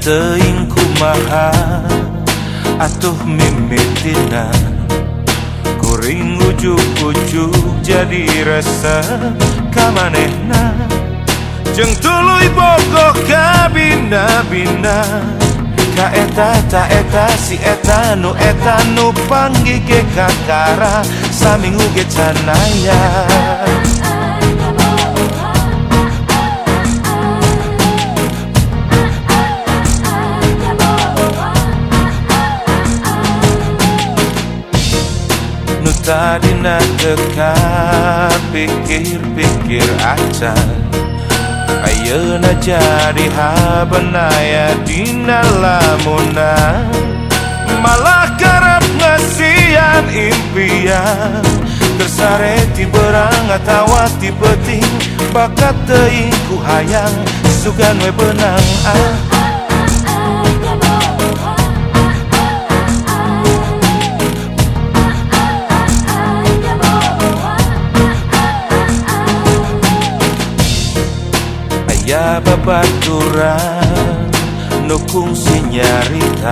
teuing kumaha atuh mimitina kuring ujuk-ujuk jadi resep ka manehna jeung tuluy bogoh ka bina-bina ka eta ta eta si eta nu panggih ge kakara saminggu ge canaya nu tadina teka pikir-pikir acan ayeuna jadi habenaya dina lamunan malah karep ngasian impian tersare ti berang atawa ti penting bakat teuing ku hayang sugan we benang ya babaturan nukung sinyarita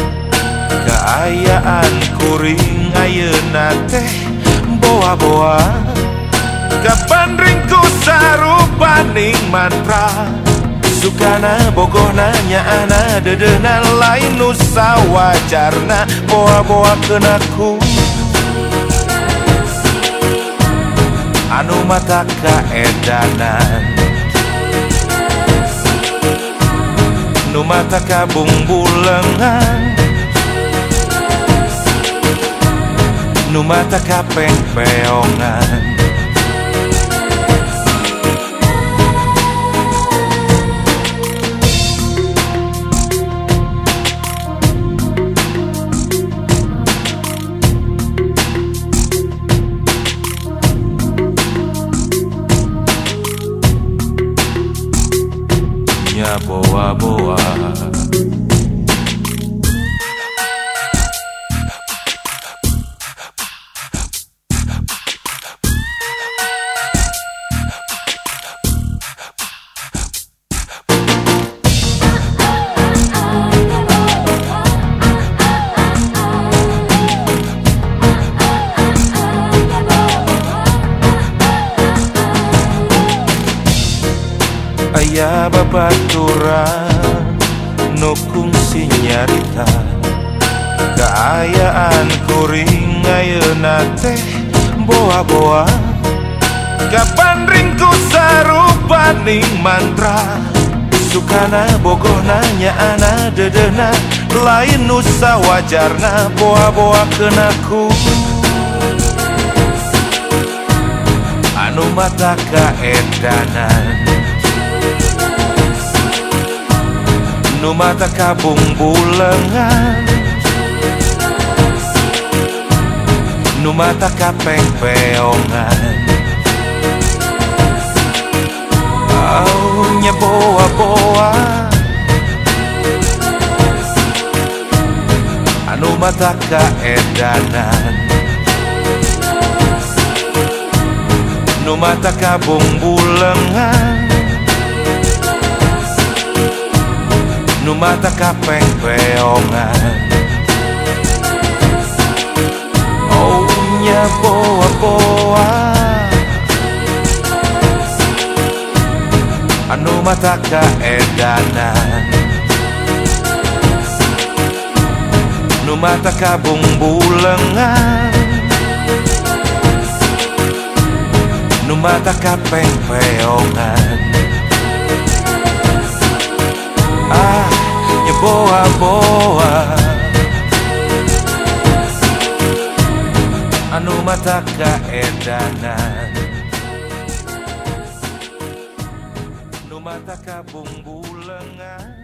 keayaan kuring ayeuna teh boa-boa kapan ringku sarupaning mantra sukana bogohna nyaana dedeuna lain nu sawajarna boa-boa keunaku anu mata kaedanan nu mata kabung bulengan nu mata kapeng peongan nya boa-boa aya babaturan nukung sinyarita keayaan kuring ayeuna teh boa-boa kapan ringku sarupaning mantra sukana bogohna nyaana dedeuna lain nu sawajarna boa-boa keunaku anu mata kaedanan nu mata kabung bulengan nu mata kapeng peongan nya boa-boa anu mata kaedanan nu mata kabung bulengan nu mata kapeng peongan nya boa-boa anu mata kaedanan nu mata kabung bulengan nu mata kapeng peongan nya boa-boa anu mata kaedanan nu mata kabung bulengan